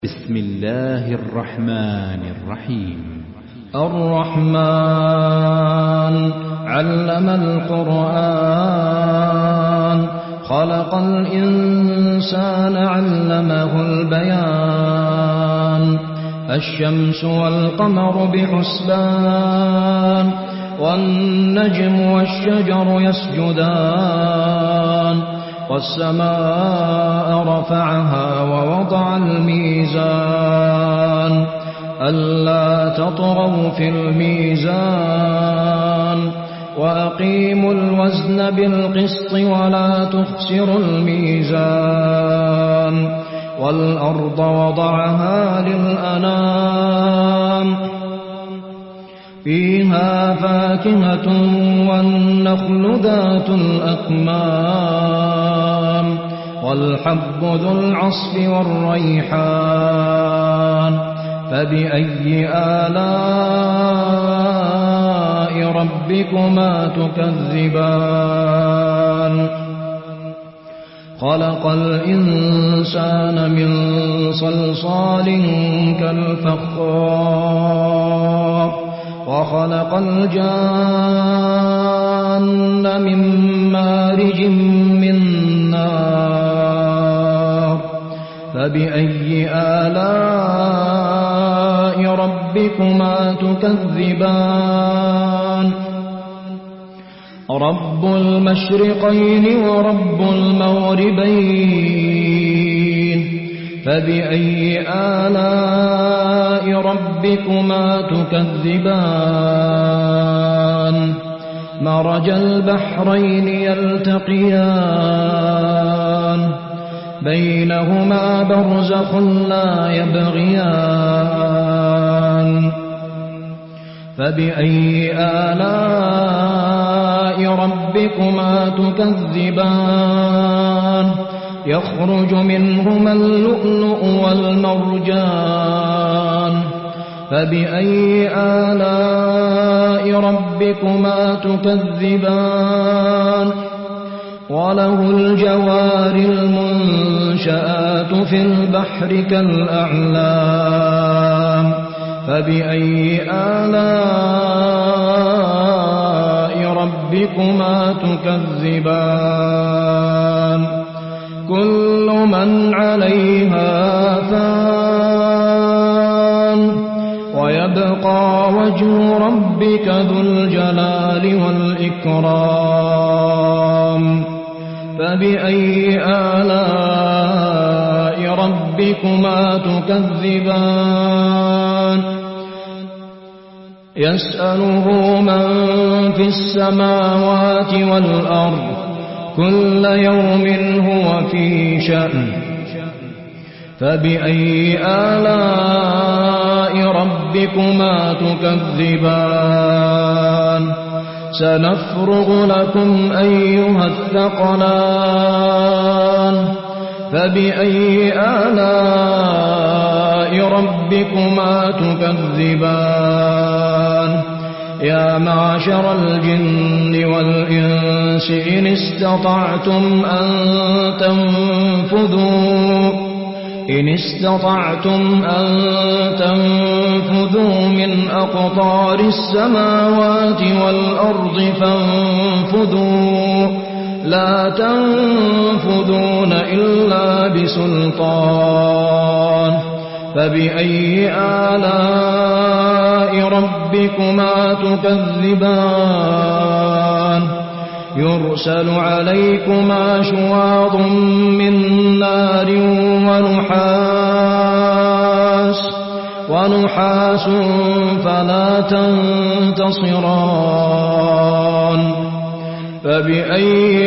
بسم الله الرحمن الرحيم. الرحمن علم القرآن خلق الإنسان علمه البيان الشمس والقمر بحسبان والنجم والشجر يسجدان والسماء رفعها ووضع الميزان ألا تطغوا في الميزان وأقيموا الوزن بالقسط ولا تخسروا الميزان والأرض وضعها للأنام فيها فاكهة والنخل ذات الأكمام والحب ذو العصف والريحان فبأي آلاء ربكما تكذبان خلق الإنسان من صلصال كالفخار وخلق الجان من مارج من نار فبأي آلاء ربكما تكذبان رب المشرقين ورب المغربين فبأي آلاء ربكما تكذبان مرج البحرين يلتقيان بينهما برزخ لا يبغيان فبأي آلاء ربكما تكذبان يخرج منهما اللؤلؤ والمرجان فبأي آلاء ربكما تكذبان وله الجوار المنشآت في البحر كالأعلام فبأي آلاء ربكما تكذبان كل من عليها فان ويبقى وجه ربك ذو الجلال والإكرام فبأي آلاء ربكما تكذبان يسأله من في السماوات والأرض كل يوم هو في شأن فبأي آلاء ربكما تكذبان سنفرغ لكم أيها الثقلان فبأي آلاء ربكما تكذبان يا معشر الجن والإنس إن استطعتم أن تنفذوا من أقطار السماوات والأرض فانفذوا لا تنفذون إلا بسلطان فبأي آلاء ربكما تكذبان يرسل عليكما شواظ من نار ونحاس فلا تنتصران فبأي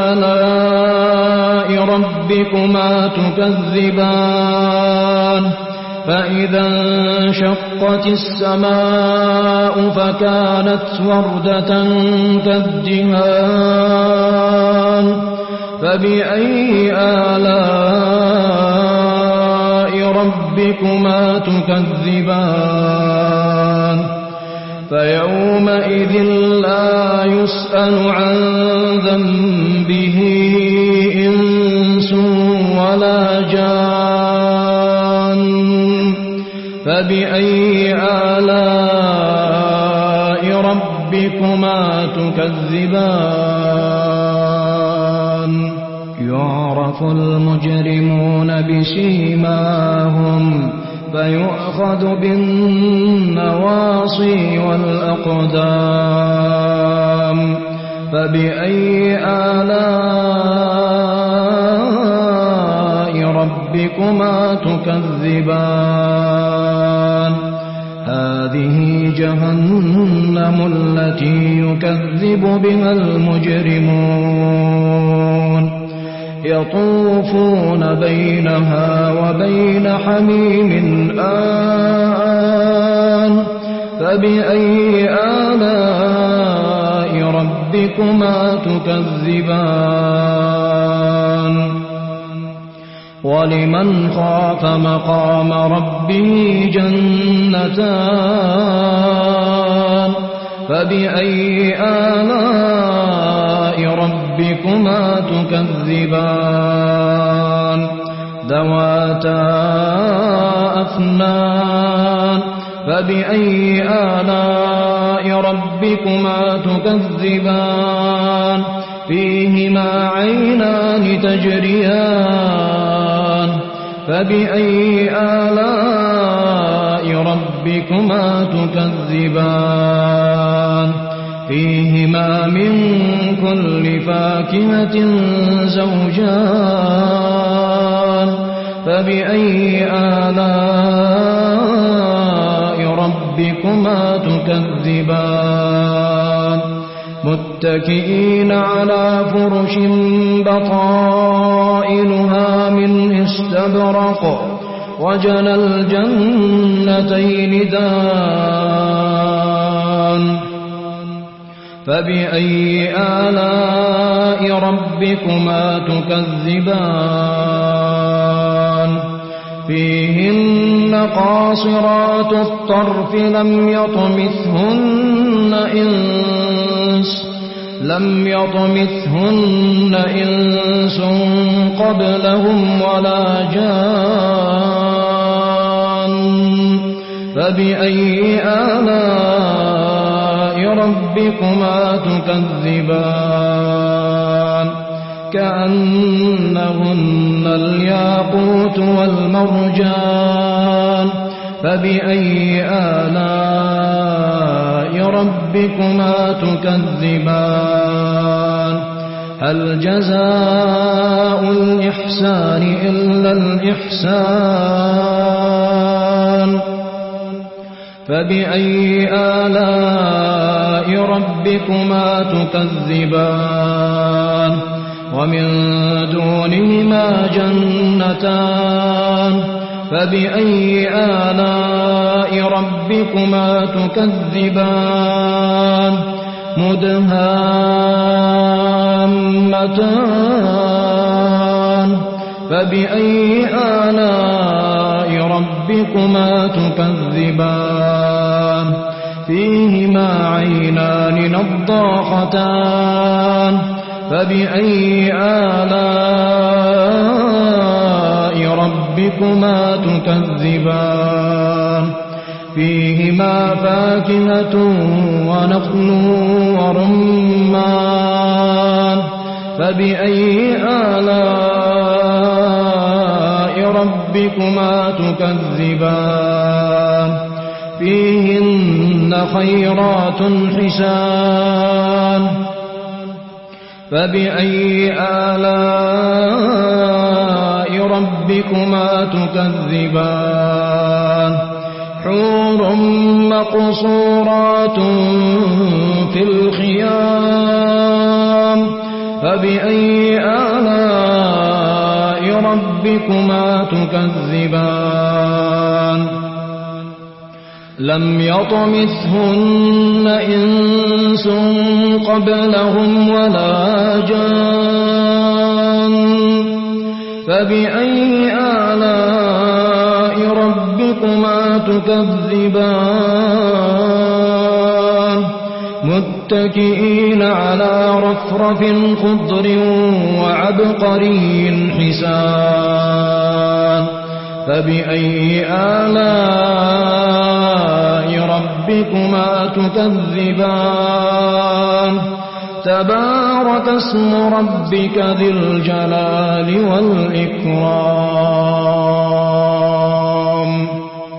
آلاء ربكما تكذبان فإذا انشقت السماء فكانت وردة كالدهان فبأي آلاء ربكما تكذبان فيومئذ لا يسأل عن ذنبه إنس ولا جان فبأي آلاء ربكما تكذبان يعرف المجرمون بسيماهم فيؤخذ بالنواصي والأقدام فبأي آلاء ربكما تكذبان هذه جهنم التي يكذب بها المجرمون يطوفون بينها وبين حميم آن فبأي آلاء ربكما تكذبان ولمن خاف مقام ربه جنتان فبأي آلاء ربكما تكذبان ذواتا أفنان فبأي آلاء ربكما تكذبان فيهما عينان تجريان فبأي آلاء ربكما تكذبان فيهما من كل فاكهة زوجان فبأي آلاء ربكما تكذبان متكئين على فرش بطائنها من استبرق وجنى الجنتين دان فبأي آلاء ربكما تكذبان فيهن قاصرات الطرف لم يطمثهن إنس قبلهم ولا جان فبأي آلاء ربكما تكذبان كأنهن الياقوت والمرجان فبأي آلاء ربكما تكذبان هل جزاء الإحسان إلا الإحسان فبأي آلاء ربكما تكذبان ومن دونهما جنتان فبأي آلاء ربكما تكذبان مدهامتان فبأي آلاء ربكما تكذبان فيهما عينان نضاختان فبأي آلاء ربكما تكذبان فيهما فاكهة ونخل ورمان فبأي آلاء ربكما تكذبان فيهن خيرات حسان فبأي آلاء ربكما تكذبان حور مقصورات في الخيام فبأي آلاء ربكما تكذبان لم يطمثهن إنس قبلهم ولا جان فبأي آلاء ربكما تكذبان متكئين على رفرف خضر وعبقري حسان فبأي آلاء ربكما تكذبان تبارك اسم ربك ذي الجلال والإكرام